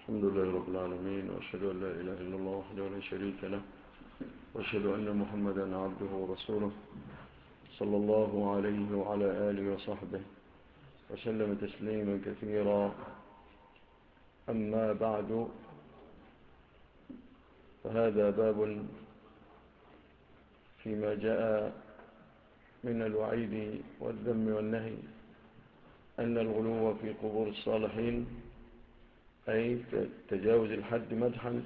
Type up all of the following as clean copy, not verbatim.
الحمد لله رب العالمين، وأشهد أن لا إله إلا الله وحده لا شريك له، وأشهد أن محمدا عبده ورسوله صلى الله عليه وعلى آله وصحبه وسلم تسليما كثيرا. أما بعد، فهذا باب فيما جاء من الوعيد والذم والنهي أن الغلو في قبور الصالحين، أي تجاوز الحد مدحا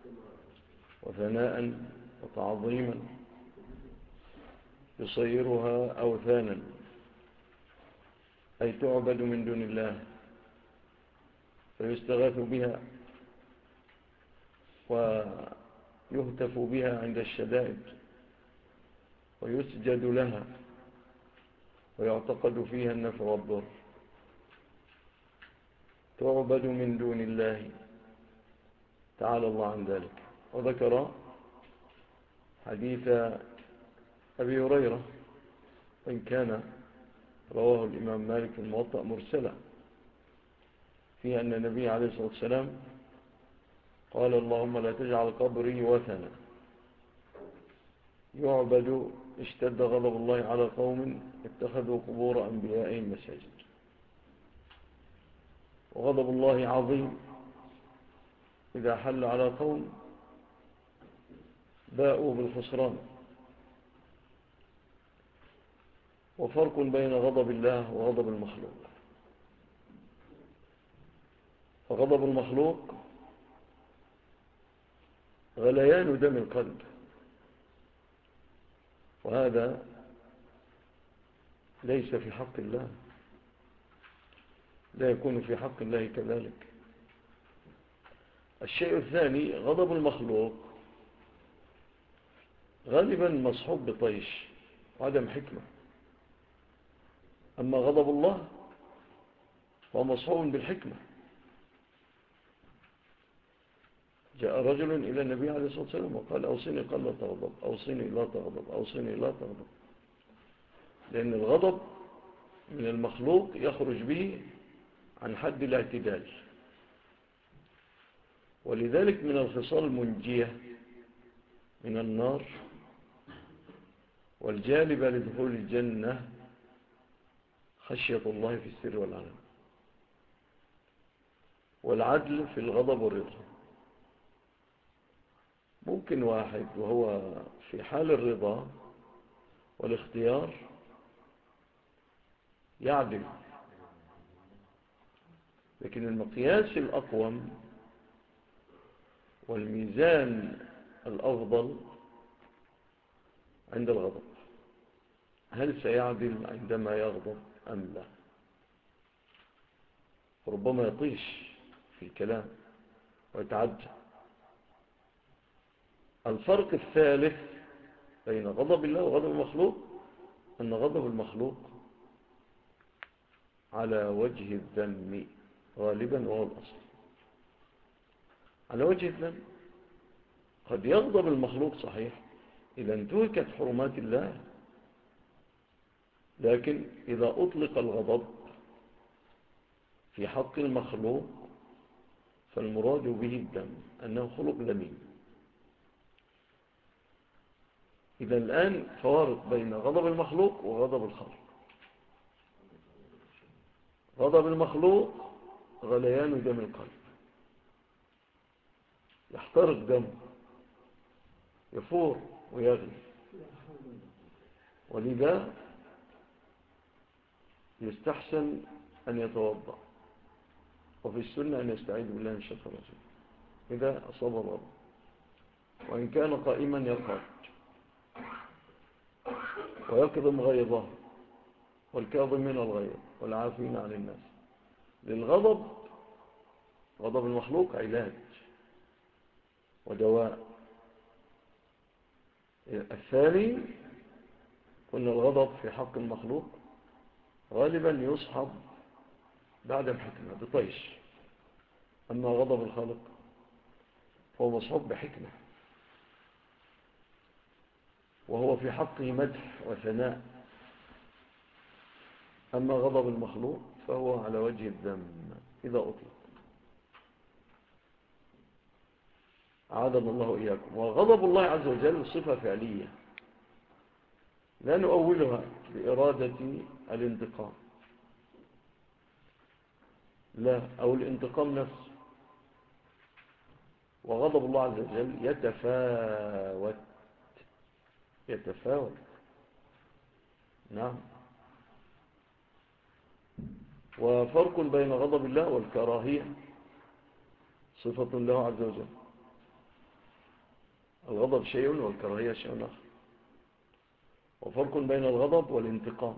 وثناء وتعظيما، يصيرها أوثانا، أي تعبد من دون الله، فيستغاث بها ويهتف بها عند الشدائد، ويسجد لها، ويعتقد فيها النفع والضر. تعبد من دون الله تعالى الله عن ذلك. وذكر حديث أبي هريرة، وإن كان رواه الإمام مالك في الموطأ مرسلا، في أن النبي عليه الصلاة والسلام قال: اللهم لا تجعل قبري وثنا يعبد، اشتد غضب الله على قوم اتخذوا قبور أنبيائهم مساجد. وغضب الله عظيم إذا حل على قوم باءوا بالخسران. وفرق بين غضب الله وغضب المخلوق. فغضب المخلوق غليان دم القلب، وهذا ليس في حق الله، لا يكون في حق الله كذلك. الشيء الثاني، غضب المخلوق غالبا مصحوب بطيش وعدم حكمة. أما غضب الله هو مصحوب بالحكمة. جاء رجل إلى النبي عليه الصلاة والسلام وقال: أوصني، قال: لا تغضب، أوصني لا تغضب، أوصني لا تغضب. لأن الغضب من المخلوق يخرج به عن حد الاعتدال، ولذلك من الخصال المنجية من النار والجالبة لدخول الجنة خشية الله في السر والعلن، والعدل في الغضب والرضا. ممكن واحد وهو في حال الرضا والاختيار يعدل، لكن المقياس الأقوم والميزان الأفضل عند الغضب. هل سيعدل عندما يغضب أم لا؟ ربما يطيش في الكلام ويتعجل. الفرق الثالث بين غضب الله وغضب المخلوق أن غضب المخلوق على وجه الذم غالبا، وهو الأصل على وجه الذم. قد يغضب المخلوق صحيح إذا انتهكت حرمات الله، لكن إذا أطلق الغضب في حق المخلوق فالمراد به الذم، أنه خلق ذميم. إذا الآن فوارق بين غضب المخلوق وغضب الخالق. غضب المخلوق غليان دم القلب، يحترق دم، يفور ويغلي، ولذا يستحسن أن يتوضأ، وفي السنة أن يستعيذ بالله من الشيطان الرجيم إذا أصاب الغضب، وإن كان قائما يرقد ويكظم غيظه، والكاظمين الغيظ والعافين عن الناس. للغضب، غضب المخلوق علاج ودواء. الثاني، أن الغضب في حق المخلوق غالبا يصحب بعد الحكمة بطيش. أما غضب الخالق فهو مصحوب بحكمة، وهو في حقه مدح وثناء. أما غضب المخلوق فهو على وجه الذم إذا أطلق. أعاذنا الله إياكم. وغضب الله عز وجل صفة فعلية لا نؤولها بإرادة الانتقام، لا، أو الانتقام نفسه. وغضب الله عز وجل يتفاوت. نعم. وفرق بين غضب الله والكراهية، صفة له عز وجل. الغضب شيء والكراهية شيء آخر. وفرق بين الغضب والانتقام.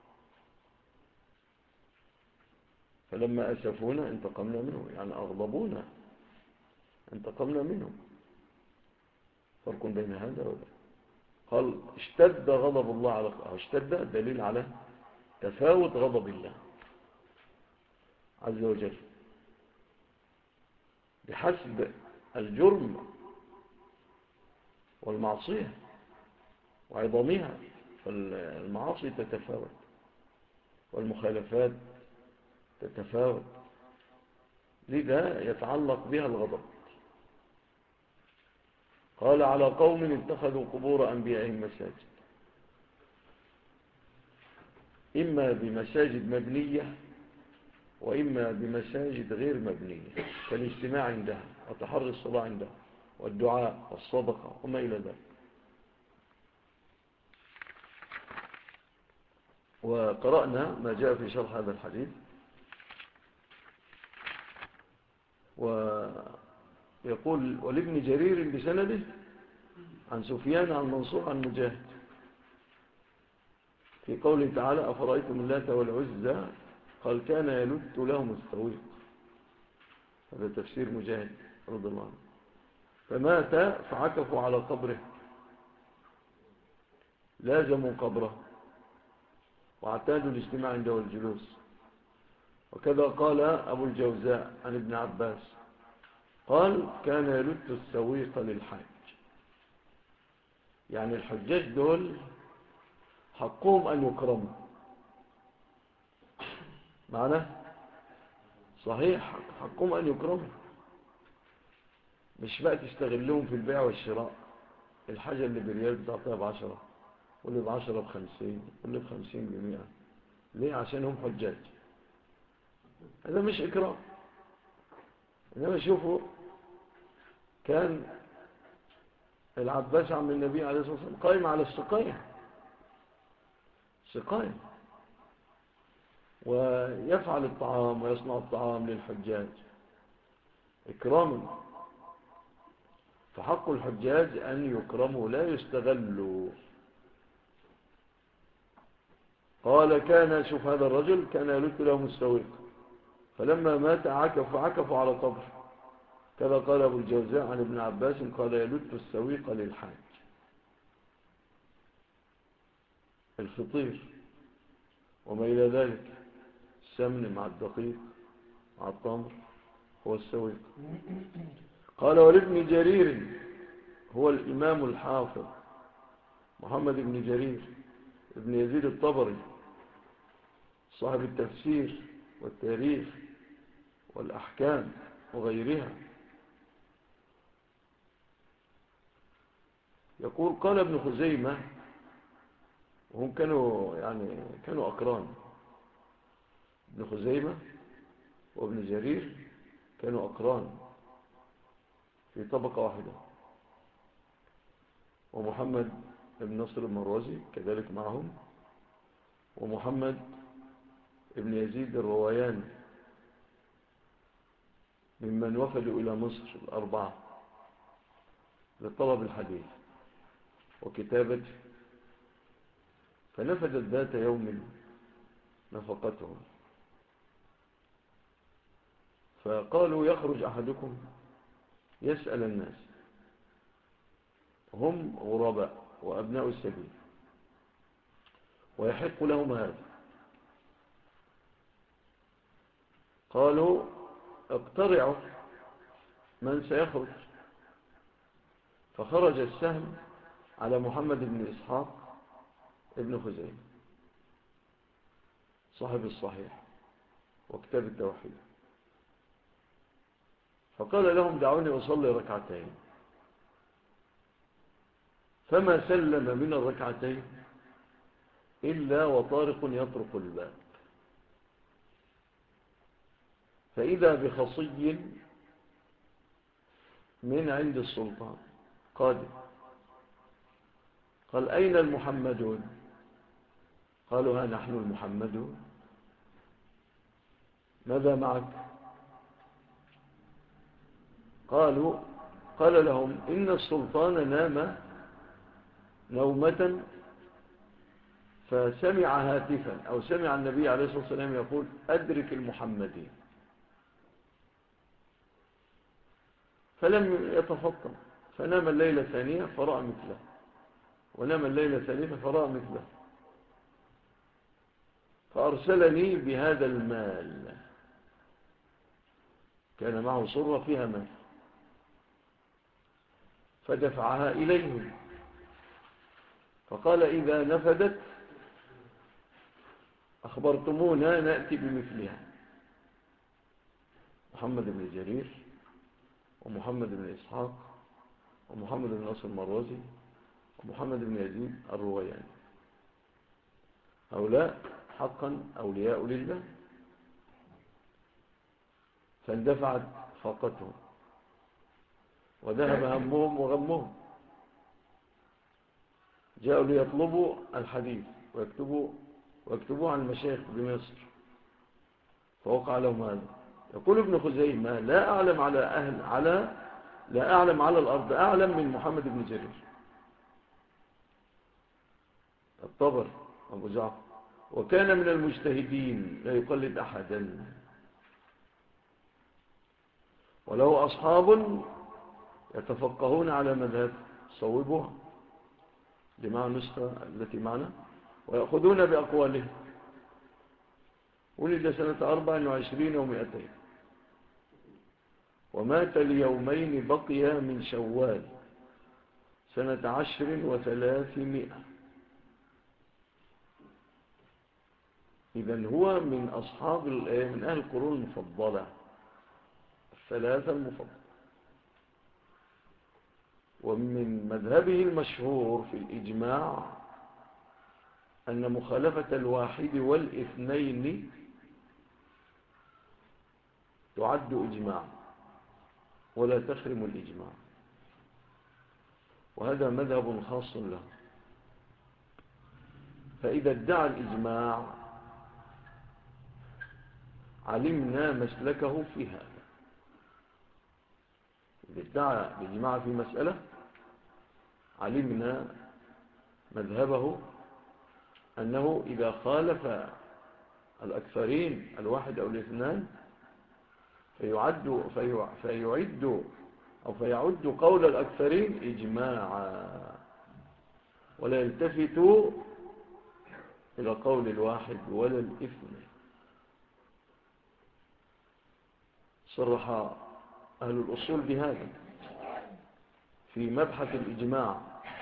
فلما أسفونا انتقمنا منهم، يعني أغضبونا انتقمنا منهم. فرق بين هذا وذا. قال اشتد غضب الله على اشتد دليل على تفاوت غضب الله عز وجل بحسب الجرم والمعصية وعظمها. فالمعاصي تتفاوت والمخالفات تتفاوت، لذا يتعلق بها الغضب. قال على قوم اتخذوا قبور أنبيائهم مساجد، إما بمساجد مبنية وإما بمساجد غير مبنية، كالاجتماع عندها وتحري الصلاة عندها والدعاء والصدقة وما إلى ذلك. وقرأنا ما جاء في شرح هذا الحديث. ويقول ولابن جرير بسنده عن سفيان عن منصور عن مجاهد في قوله تعالى أفرأيتم اللات والعزى قال كان يلت لهم السويق. هذا تفسير مجاهد رضي الله عنه. فمات فعكفوا على قبره، لازموا قبره واعتادوا الاجتماع عنده والجلوس. وكذا قال أبو الجوزاء عن ابن عباس قال كان يلت السويق للحاج. يعني الحجاج دول حقهم أن يكرموا، معنى صحيح حقهم أن يكرموا، مش بقى تستغلهم في البيع والشراء. الحاجة اللي بريال بتعطيها ب10، واللي ب10 ب50، واللي ب50 ب100. ليه؟ عشان هم حجاج. هذا مش إكرام. إنما شوفوا كان العباس عم النبي عليه الصلاة والسلام قائم على السقاية، ويفعل الطعام ويصنع الطعام للحجاج إكراما. فحق الحجاج أن يكرموا لا يستغلوا. قال كان شوف هذا الرجل كان يلت لهم السويق، فلما مات عكفوا على قبر. كذا قال أبو الجوزاء عن ابن عباس قال يلت السويق للحاج. الفطير وما إلى ذلك، السمن مع الدقيق مع التمر هو السويق. قال ولابن جرير هو الإمام الحافظ محمد بن جرير ابن يزيد الطبري صاحب التفسير والتاريخ والأحكام وغيرها، يقول قال ابن خزيمة، وهم كانوا أقران. ابن خزيمة وابن جرير كانوا أقران في طبقة واحدة. ومحمد بن نصر المروزي كذلك معهم، ومحمد ابن يزيد الروياني ممن وفدوا إلى مصر الأربعة لطلب الحديث وكتابته، فنفدت ذات يوم نفقتهم. فقالوا يخرج أحدكم يسأل الناس، هم غرباء وأبناء السبيل ويحق لهم هذا. قالوا اقترعوا من سيخرج. فخرج السهم على محمد بن إسحاق ابن خزيمة صاحب الصحيح وكتاب التوحيد. فقال لهم دعوني أصلي ركعتين فما سلم من الركعتين إلا وطارق يطرق الباب، فإذا بخصي من عند السلطان قادم، قال أين المحمدون؟ قالوا ها نحن المحمدون. ماذا معك؟ قال لهم إن السلطان نام نومة فسمع هاتفا أو سمع النبي عليه الصلاة والسلام يقول أدرك المحمدين، فلم يتفطن، فنام الليلة الثانية فرأى مثله، ونام الليلة الثالثة فرأى مثله، فأرسلني بهذا المال، كان معه صرة فيها مال، فدفعها إليهم، فقال إذا نفدت أخبرتمونا نأتي بمثلها. محمد بن جرير ومحمد بن إسحاق ومحمد بن نصر المروزي ومحمد بن يزيد الروياني، هؤلاء حقا أولياء لله، فاندفعت فاقتهم وذهب همهم وغمهم، جاءوا ليطلبوا الحديث ويكتبوا عن المشايخ بمصر، فوقع لهم هذا. يقول ابن خزيمة لا أعلم على الأرض أعلم من محمد بن جرير. الطبر أبو جعفر وكان من المجتهدين لا يقلد أحدا، وله أصحاب يتفقهون على مذهب صوبوها لمع النسخة التي معنا ويأخذون بأقواله. ولد سنة 24 و200 ومات ليومين بقي من شوال سنة 10 و300. إذن هو من أصحاب من أهل القرون المفضلة الثلاثة المفضلة. ومن مذهبه المشهور في الإجماع أن مخالفة الواحد والاثنين تعد إجماع ولا تخرم الإجماع، وهذا مذهب خاص له. فإذا ادعى الإجماع علمنا مسلكه في هذا. إذا ادعى الإجماع في مسألة علمنا مذهبه، أنه إذا خالف الأكثرين الواحد أو الاثنان فيعد قول الأكثرين إجماعا ولا يلتفت إلى قول الواحد ولا الاثنين. صرح أهل الأصول بهذا في مبحث الإجماع.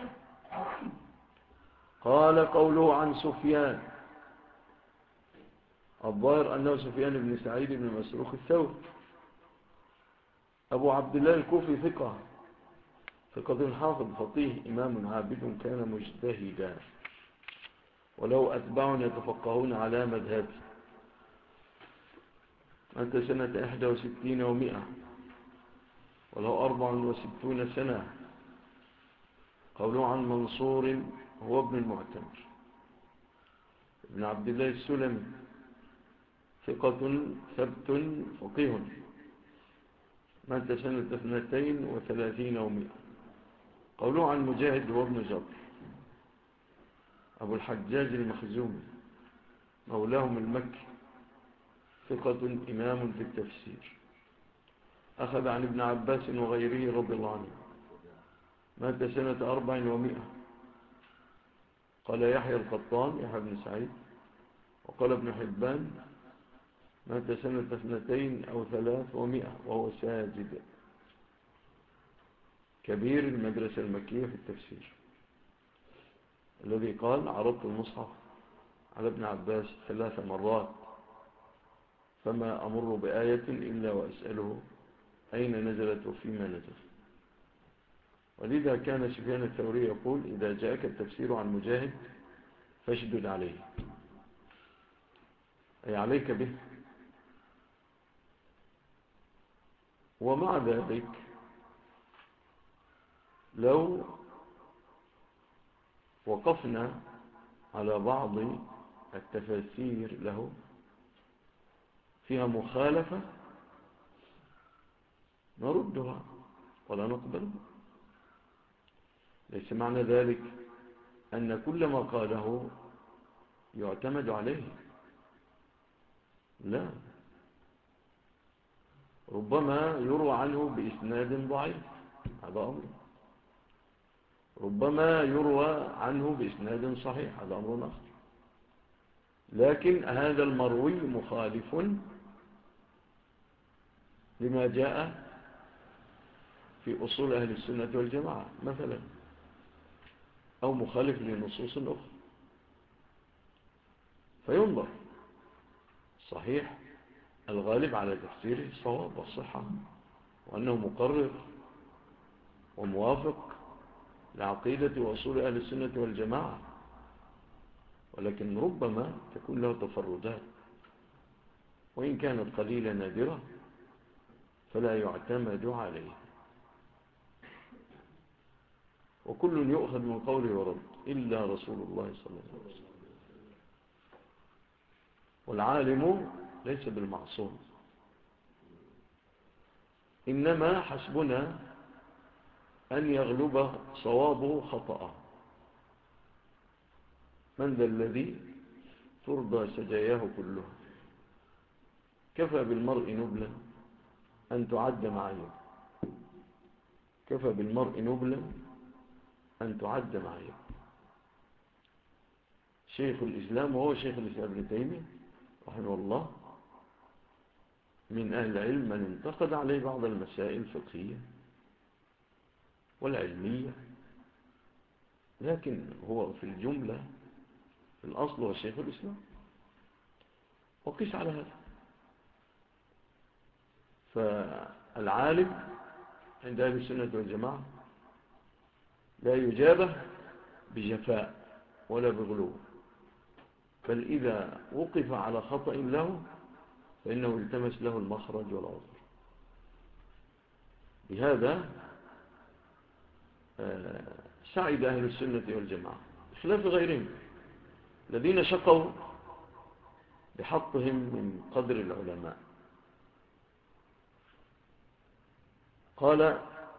قال قوله عن سفيان، الظاهر أنه سفيان بن سعيد بن مسروق الثوري أبو عبد الله الكوفي، ثقة حافظ فقيه إمام عابد كان مجتهدا، ولو أتباع يتفقهون على مذهبه. مات سنة 61 و100 وله 64 سنة. قوله عن منصور هو ابن المعتمر ابن عبد الله السلمي، ثقة ثبت فقيه، مات سنة 32 و100. قوله عن مجاهد هو ابن جبر أبو الحجاج المخزومي مولاهم المكي، ثقة إمام في التفسير، أخذ عن ابن عباس وغيره رضي الله عنه، مات سنة 4 و100. قال يحيى القطان يحيى بن سعيد وقال ابن حبان مات سنة 2 أو 3 و100 وهو ساجد، كبير المدرسة المكية في التفسير، الذي قال عرضت المصحف على ابن عباس 3 مرات فما أمر بآية إلا وأسأله أين نزلت وفيما نزلت. ولذا كان سفيان الثوري يقول: إذا جاءك التفسير عن مجاهد فاشدد عليه، أي عليك به. ومع ذلك لو وقفنا على بعض التفاسير له فيها مخالفة نردها ولا نقبل. ليس معنى ذلك أن كل ما قاله يعتمد عليه، لا، ربما يروى عنه بإسناد ضعيف، هذا أمر، ربما يروى عنه بإسناد صحيح، هذا أمر آخر. لكن هذا المروي مخالف لما جاء في أصول أهل السنة والجماعة مثلا، أو مخالف لنصوص أخرى، فينظر. صحيح الغالب على تفسيره الصواب والصحة، وأنه مقرر وموافق لعقيدة وأصول أهل السنة والجماعة، ولكن ربما تكون له تفردات، وإن كانت قليلة نادرة فلا يعتمد عليه، وكل يؤخذ من قوله ورد إلا رسول الله صلى الله عليه وسلم. والعالم ليس بالمعصوم، إنما حسبنا أن يغلب صوابه خطأه. من ذا الذي ترضى سجاياه كلها؟ كفى بالمرء نبلا أن تعد معايب، كفى بالمرء نبلا أن تعد معايب. شيخ الإسلام، وهو شيخ الإسلام ابن تيمية رحمه الله، من أهل العلم من انتقد عليه بعض المسائل الفقهية والعلمية، لكن هو في الجملة في الأصل هو شيخ الإسلام. وقس على هذا. فالعالم عند أهل السنة والجماعة لا يجابه بجفاء ولا بغلو، بل إذا وقف على خطأ له فإنه التمس له المخرج والعذر. بهذا سعد أهل السنة والجماعة بخلاف غيرهم الذين شقوا بحطهم من قدر العلماء. قال: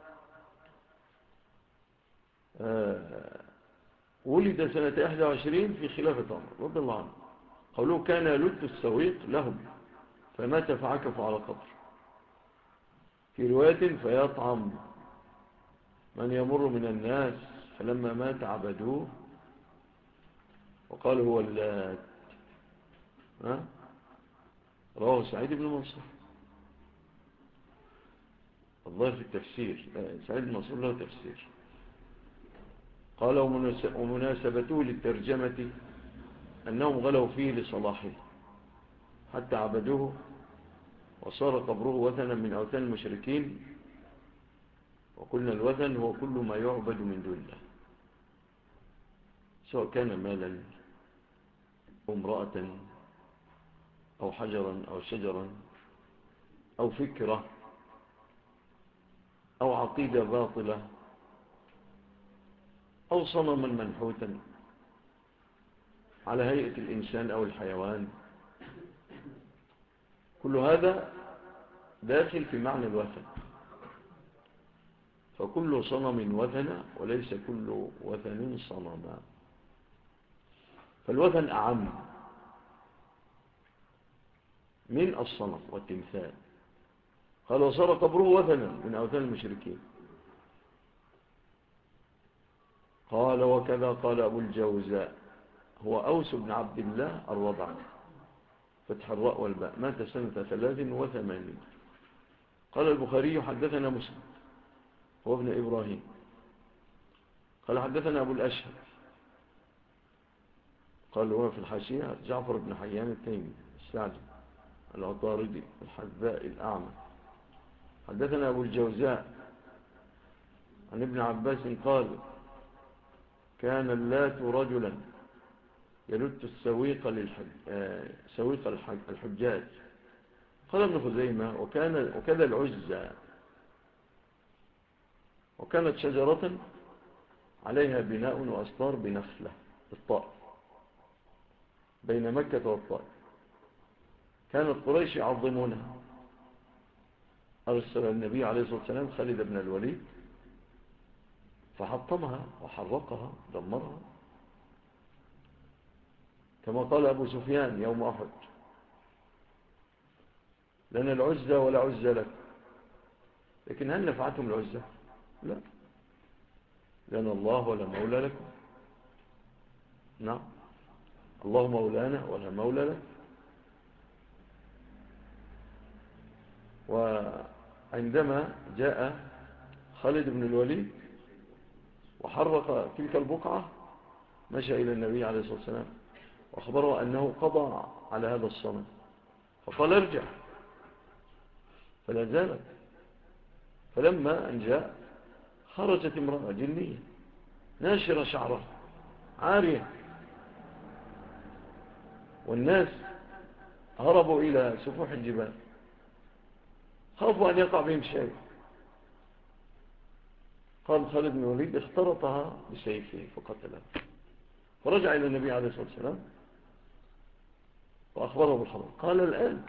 ولد سنة 21 في خلافة عمر رضي الله عنه. قوله: كان يلت السويق لهم فمات فعكفوا على قبر. في رواية: فيطعم من يمر من الناس فلما مات عبدوه وقال هو اللات. رواه سعيد بن منصور. الله في التفسير، سعيد بن منصور له تفسير. قال: ومناسبته للترجمة أنهم غلوا فيه لصلاحه حتى عبدوه وصار قبره وثنا من أوثان المشركين. وقلنا الوثن هو كل ما يعبد من دون الله، سواء كان مالا أو امرأة أو حجرا أو شجرا أو فكرة أو عقيدة باطلة أو صنما منحوتا على هيئة الإنسان أو الحيوان. كل هذا داخل في معنى الوثن. فكل صنم وثن وليس كل وثن صنما. فالوثن أعم من الصنم والتمثال. قال: وصار قبره وثنا من أوثان المشركين. قال: وكذا قال أبو الجوزاء، هو أوس بن عبد الله الرضع، فتح الراء والباء، مات سنة 83. قال البخاري: حدثنا مسلم هو ابن إبراهيم قال: حدثنا أبو الأشهر قال هو في الحاشية جعفر بن حيان التيمي السعدي العطاردي الحذاء الأعمى. حدثنا أبو الجوزاء عن ابن عباس قال كان اللات رجلا يلت السويق سويق الحجاج. قال ابن خزيمة وكذا العزى، وكانت شجرة عليها بناء وأستار بنخلة الطائف بين مكة والطائف، كانت قريش يعظمونها. أرسل النبي عليه الصلاة والسلام خالد بن الوليد فحطمها وحرقها دمرها، كما قال أبو سفيان يوم أحد لنا العزة ولا عزة لك. لكن هل نفعتهم العزة؟ لا، لنا الله ولا مولى لكم. نعم، الله مولانا ولا مولى لك. وعندما جاء خالد بن الوليد وحرق تلك البقعة مشى إلى النبي عليه الصلاة والسلام وأخبره أنه قضى على هذا الصنم، فقال ارجع، فلا زالت. فلما أن جاء خرجت امرأة جنية ناشرة شعرها عارية، والناس هربوا إلى سفوح الجبال خافوا أن يقع بهم شيء. قال خالد بن الوليد اخترطها بسيفه فقتلها، فرجع إلى النبي عليه الصلاة والسلام وأخبره بالخبر. قال الآن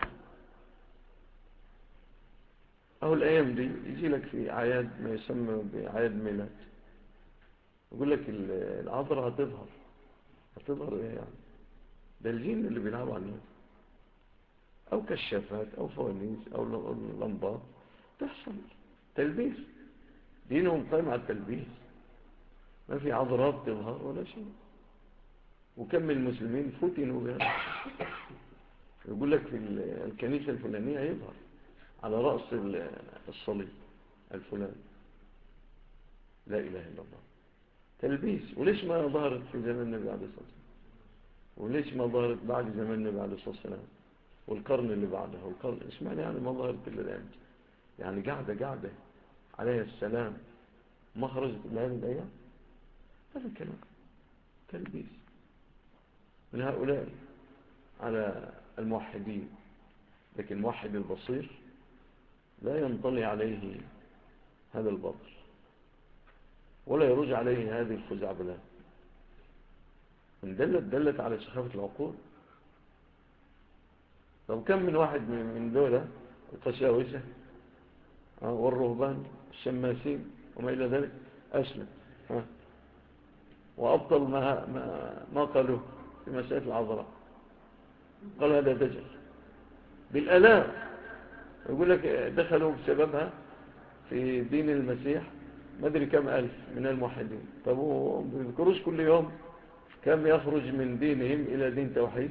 أهو الأيام دي يجي لك في أعياد ما يسمى بأعياد ميلاد، يقول لك العذراء هتظهر إيه يعني؟ ده الجن اللي بيلعبوا على الناس، أو كشافات أو فوانيس أو لمبات تحصل تلبيس. دينهم قائم على التلبيس، ما في عذراء تظهر ولا شيء. وكم من المسلمين فتنوا بهذا. يقول لك في الكنيسة الفلانية يظهر على رأس الصليب الفلاني، لا إله إلا الله، تلبيس. وليش ما ظهرت في زمن النبي عليه الصلاة والسلام؟ وليش ما ظهرت بعد زمن النبي عليه الصلاة والسلام والقرن اللي بعدها والقرن؟ اسمعني، يعني ما ظهرت إلا الآن، يعني قاعدة عليه السلام ما خرجت إلا هذه الأيام. هذا كلام تلبيس من هؤلاء على الموحدين. لكن الموحد البصير لا ينطلي عليه هذا الباطل ولا يرج عليه هذه الخزعبلات. ان دلت على سخافة العقول. لو كم من واحد من دولة القساوسة والرهبان الشماسين وما إلى ذلك أسلم وأبطل ما قالوه في مسألة العذراء. قال هذا دجل بالآلاف، يقول لك دخلوا بسببها في دين المسيح ما أدري كم ألف من الموحدين. طب بيذكروش كل يوم كم يخرج من دينهم إلى دين توحيد؟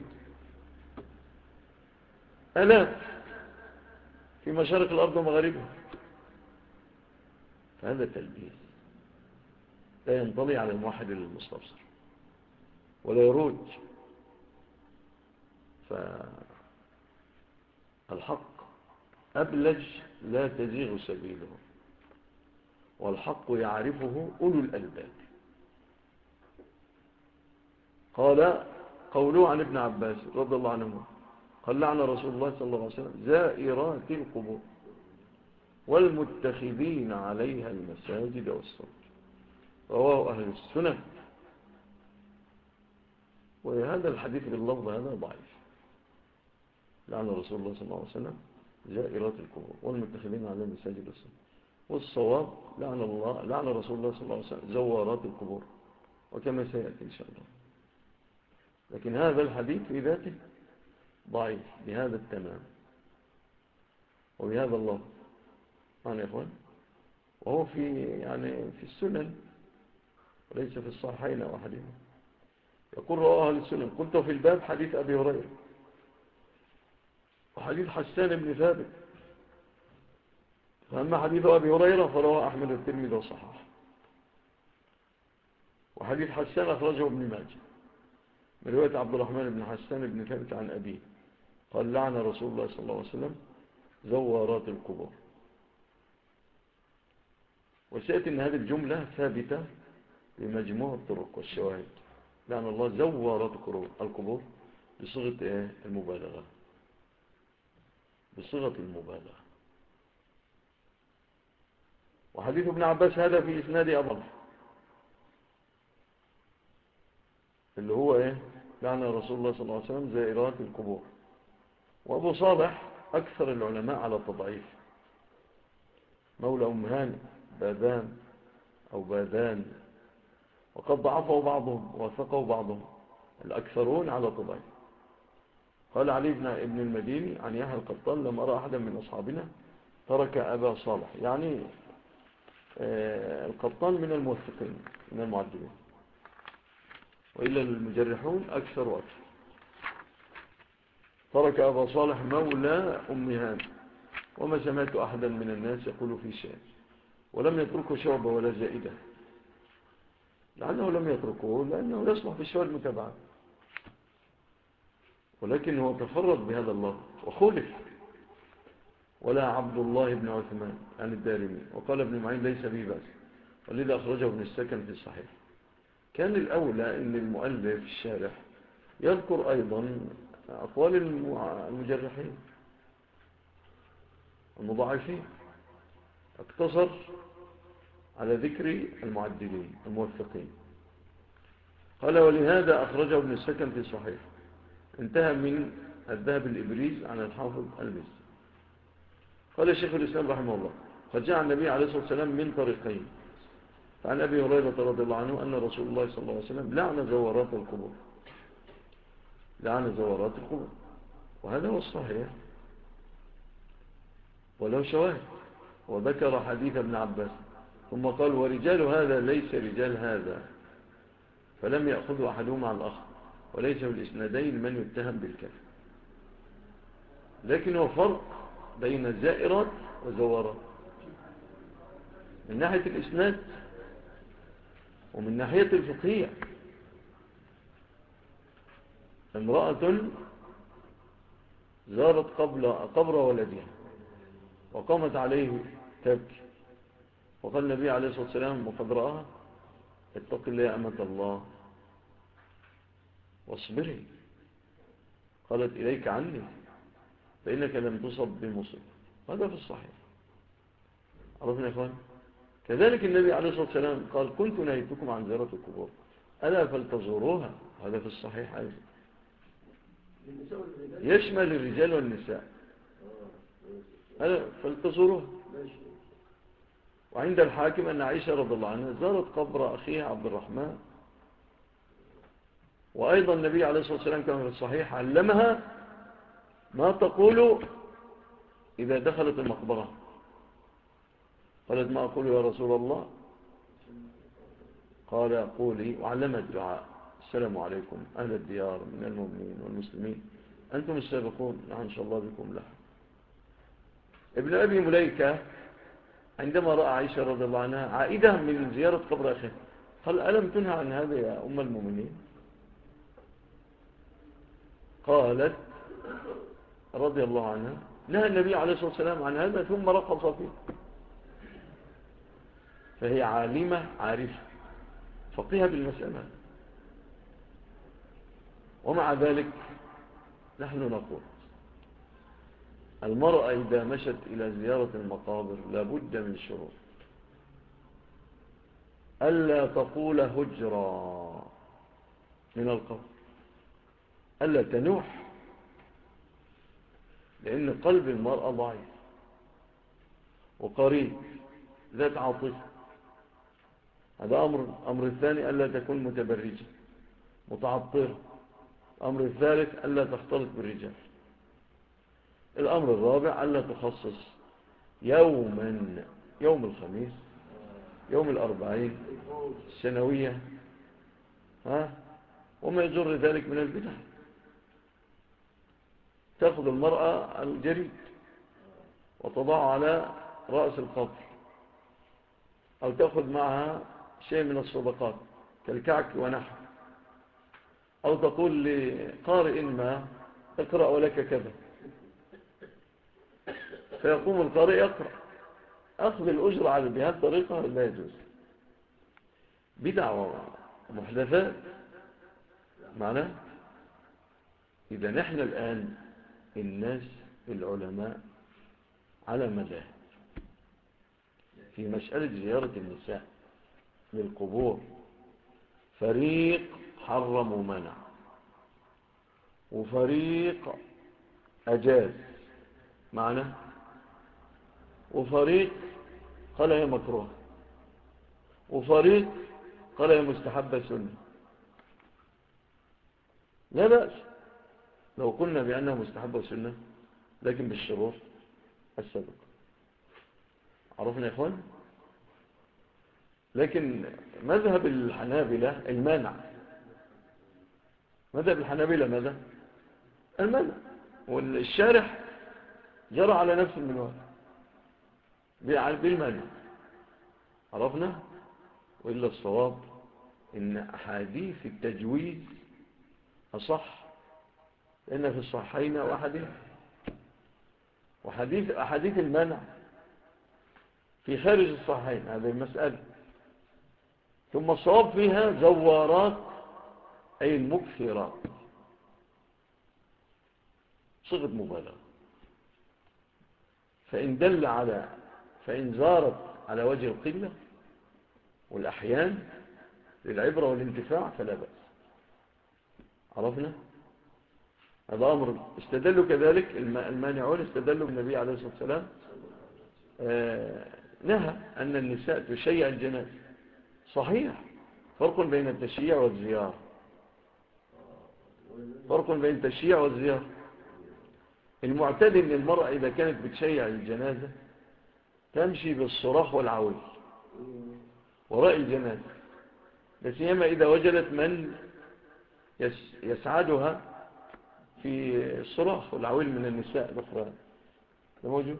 آلاف في مشارق الأرض ومغاربها. فهذا تلبيس لا ينطلي على الموحد المستبصر ولا يروج. فالحق أبلج لا تزيغ سبيله، والحق يعرفه أولو الألباب. قال قوله عن ابن عباس رضي الله عنه قال لعن رسول الله صلى الله عليه وسلم زائرات القبور والمتخذين عليها المساجد والصلاة. رواه أهل السنن. وهذا الحديث باللفظ هذا ضعيف. لعن رسول الله صلى الله عليه وسلم زائرات القبور والمتخذين عليها المساجد والصلاة. والصواب لعن رسول الله صلى الله عليه وسلم زوارات القبور، وكما سيأتي إن شاء الله. لكن هذا الحديث في ذاته ضعيف بهذا التمام وبهذا الله معنا يا إخوان. وهو في السنن وليس في الصحيحين أو أحدهما. يقول رواه أهل السنن. قلت في الباب حديث أبي هريرة وحديث حسان بن ثابت. فأما حديث أبي هريرة فرواه أحمد الترمذي وصححه، وحديث حسان أخرجه ابن ماجه من رواية عبد الرحمن بن حسان بن ثابت عن أبيه قال لعن رسول الله صلى الله عليه وسلم زوارات القبور وسيأتي أن هذه الجملة ثابتة بمجموع الطرق والشواهد، لأن الله زور القبور بصيغة المبالغة، بصيغة المبالغة. وحديث ابن عباس هذا في إسناد أضعف، اللي هو لعن رسول الله صلى الله عليه وسلم زائرات القبور. وأبو صالح أكثر العلماء على التضعيف، مولى أم هانئ بادان أو بادان، وقد ضعفه بعضهم ووثقه بعضهم، الأكثرون على التضعيف. قال علي بن المديني عن يحيى القطان لما رأى أحدا من أصحابنا ترك أبا صالح، يعني القطان من الموثقين من المعدلين، وإلا المجرحون أكثر وأكثر. ترك أبا صالح مولى أم هانئ، وما سمعت أحدا من الناس يقول في شيء، ولم يتركه شعبة ولا زائدة، لأنه لم يتركه لأنه يصلح في الشوارع المتابعة، ولكن هو تفرد بهذا الله وخلف. ولا عبد الله بن عثمان عن الدارمي، وقال ابن معين ليس به بأس، ولذا أخرجه ابن السكن في الصحيح. كان الأولى أن المؤلف الشارح يذكر أيضا أقوال المجرحين المضاعفين، اقتصر على ذكر المعدلين الموثقين. قال ولهذا أخرجه ابن السكن في الصحيح. انتهى من الذهب الإبريز عن الحافظ المزي. قال الشيخ الإسلام رحمه الله قد جاء النبي عليه الصلاة والسلام من طريقين، فعن أبي هريرة رضي الله عنه أن رسول الله صلى الله عليه وسلم لعن زوارات القبور، لعن زوارات القبور، وهذا هو الصحيح ولو شواهد. وذكر حديث ابن عباس ثم قال ورجال هذا ليس رجال هذا، فلم يأخذوا أحدهما على الآخر، وليس في الإسنادين من يتهم بالكذب. لكن هو فرق بين زائرات وزوارات من ناحية الإسناد ومن ناحية الفقهية. امرأة زارت قبر ولدها وقامت عليه تبكي، وقال النبي عليه الصلاة والسلام وقد رآها اتق الله يا أمة الله واصبري، قالت إليك عني فإنك لم تصب بمصيب. هذا في الصحيح. عرفنا يا إخوان؟ كذلك النبي عليه الصلاة والسلام قال كنت نهيتكم عن زيارة القبور ألا فلتزوروها، هذا في الصحيح أيضا، يشمل الرجال والنساء، ألا فلتزوروها. وعند الحاكم أن عائشة رضي الله عنها زارت قبر أخيها عبد الرحمن، وأيضا النبي عليه الصلاة والسلام كما في الصحيح علمها ما تقول إذا دخلت المقبرة. قالت ما أقول يا رسول الله؟ قال قولي، وعلمها الدعاء السلام عليكم أهل الديار من المؤمنين والمسلمين أنتم السابقون نحن إن شاء الله بكم لحظ. ابن أبي مليكة عندما رأى عائشة رضي الله عنها عائدة من زيارة قبر أخيه قال ألم تنهى عن هذا يا أم المؤمنين؟ قالت رضي الله عنها نهى النبي عليه الصلاة والسلام عن هذا ثم رخص فيه. فهي عالمة عارفة فقيها بالمسألة. ومع ذلك نحن نقول المرأة إذا مشت إلى زيارة المقابر لابد من شروط: ألا تقول هجرا من القبر، ألا تنوح، لأن قلب المرأة ضعيف وقريب ذات عاطفة. هذا أمر الثاني ألا تكون متبرجة متعطرة. الأمر الثالث ألا تختلط بالرجال. الأمر الرابع ألا تخصص يوما، يوم الخميس، يوم الأربعين السنوية، وما يجر ذلك من البدع. تأخذ المرأة الجريد وتضع على رأس القبر، أو تأخذ معها شيء من الصدقات كالكعك ونحو، أو تقول لقارئ ما اقرأ ولك كذا، فيقوم القارئ يقرأ أخذ الأجر على بهذه الطريقة لا يجوز. بدع محدثات معناه. إذا نحن الآن الناس العلماء على مذاهب في مسألة زيارة النساء للقبور، فريق حرم ومنع، وفريق أجاز معنى، وفريق قال هي مكروه، وفريق قال هي مستحبة سنة. لا بأس لو قلنا بأنها مستحبة سنة، لكن بالشروط السابقة. عرفنا يا إخوان؟ لكن مذهب الحنابلة المانع. مذهب الحنابلة ماذا؟ المانع. والشارح جرى على نفس المنوال بالمانع. عرفنا؟ وإلا الصواب إن أحاديث التجويز أصح، لأن في الصحيحين وأحاديث المانع في خارج الصحيحين. هذه المسألة. ثم الصواب فيها زوارات أي المكثرات، صيغة مبالغة. فإن زارت على وجه القلة والأحيان للعبرة والانتفاع فلا بأس. عرفنا؟ هذا أمر استدلوا كذلك المانعون، استدلوا بالنبي عليه الصلاة والسلام نهى أن النساء تشيع الجنازة. صحيح، فرق بين التشييع والزيارة، فرق بين التشييع والزيارة. المعتاد أن المرأة إذا كانت بتشيع الجنازة تمشي بالصراخ والعويل وراء الجنازة، لسيما إذا وجدت من يسعدها في الصراخ والعويل من النساء الأخرى. ده موجود.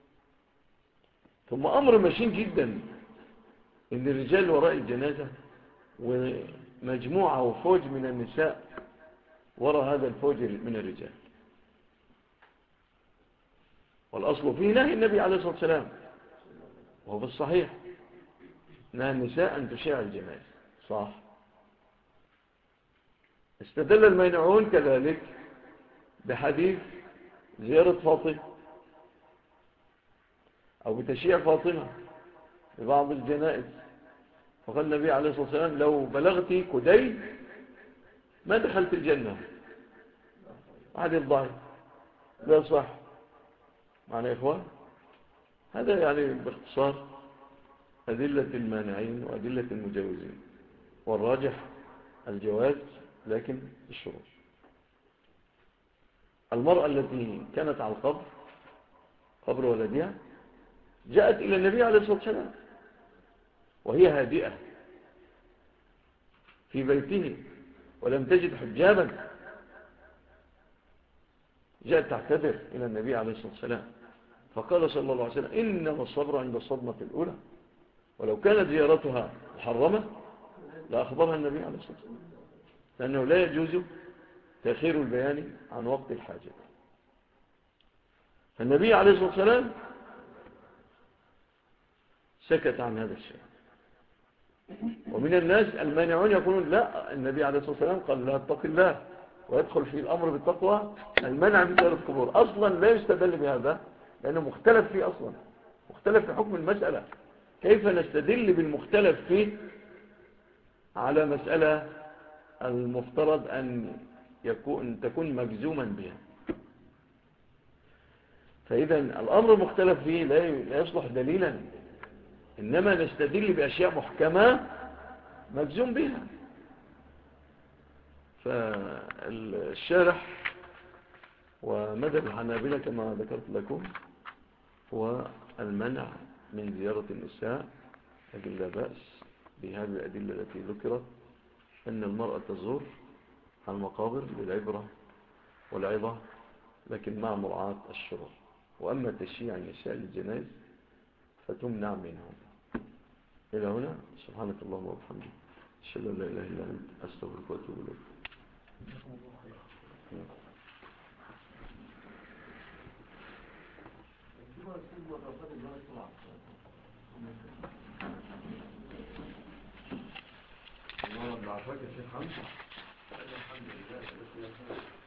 ثم أمر ماشين جدا إن الرجال وراء الجنازة ومجموعة وفوج من النساء وراء هذا الفوج من الرجال. والأصل فيه نهي النبي عليه الصلاة والسلام، وهو في الصحيح نهى النساء أن تشيع الجنازة. صح. استدل المانعون كذلك بحديث زيارة فاطمة أو بتشييع فاطمة لبعض الجنائز، فقال النبي عليه الصلاة والسلام لو بلغتي كدي ما دخلت الجنة. حديث ضعيف لا صح. معنى يا إخوان هذا يعني باختصار أدلة المانعين وأدلة المجاوزين، والراجح الجواز لكن الشروط. المرأة التي كانت على القبر، قبر ولدها، جاءت إلى النبي عليه الصلاة والسلام وهي هادئة في بيته ولم تجد حجابا، جاءت تعتذر إلى النبي عليه الصلاة والسلام، فقال صلى الله عليه وسلم إنما الصبر عند الصدمة الأولى، ولو كانت زيارتها محرمة لأخبرها النبي عليه الصلاة والسلام، لأنه لا يجوز تأخير البيان عن وقت الحاجة. فالنبي عليه الصلاة والسلام سكت عن هذا الشيء. ومن الناس المانعون يقولون لا، النبي عليه الصلاة والسلام قال لا اتق الله، ويدخل في الأمر بالتقوى المنع من زيارة القبور. أصلا لا يستدل بهذا لأنه مختلف فيه، أصلا مختلف في حكم المسألة. كيف نستدل بالمختلف فيه على مسألة المفترض أن تكون مجزوما بها؟ فإذا الأمر المختلف فيه لا يصلح دليلا، إنما نستدل بأشياء محكمة مجزوم بها. فالشارح ومذهب الحنابلة كما ذكرت لكم هو المنع من زيارة النساء، لكن لا بأس بهذه الأدلة التي ذكرت أن المرأة تزور المقابر للعبرة والعظة، لكن مع مراعاة الشروط. وأما تشييع النساء للجنائز فتمنع منهم. إلى هنا. سبحانك اللهم وبحمدك، أشهد أن لا إله إلا أنت، أستغفرك وأتوب إليك. الله ضعفك يا شيخ حمد. الحمد لله.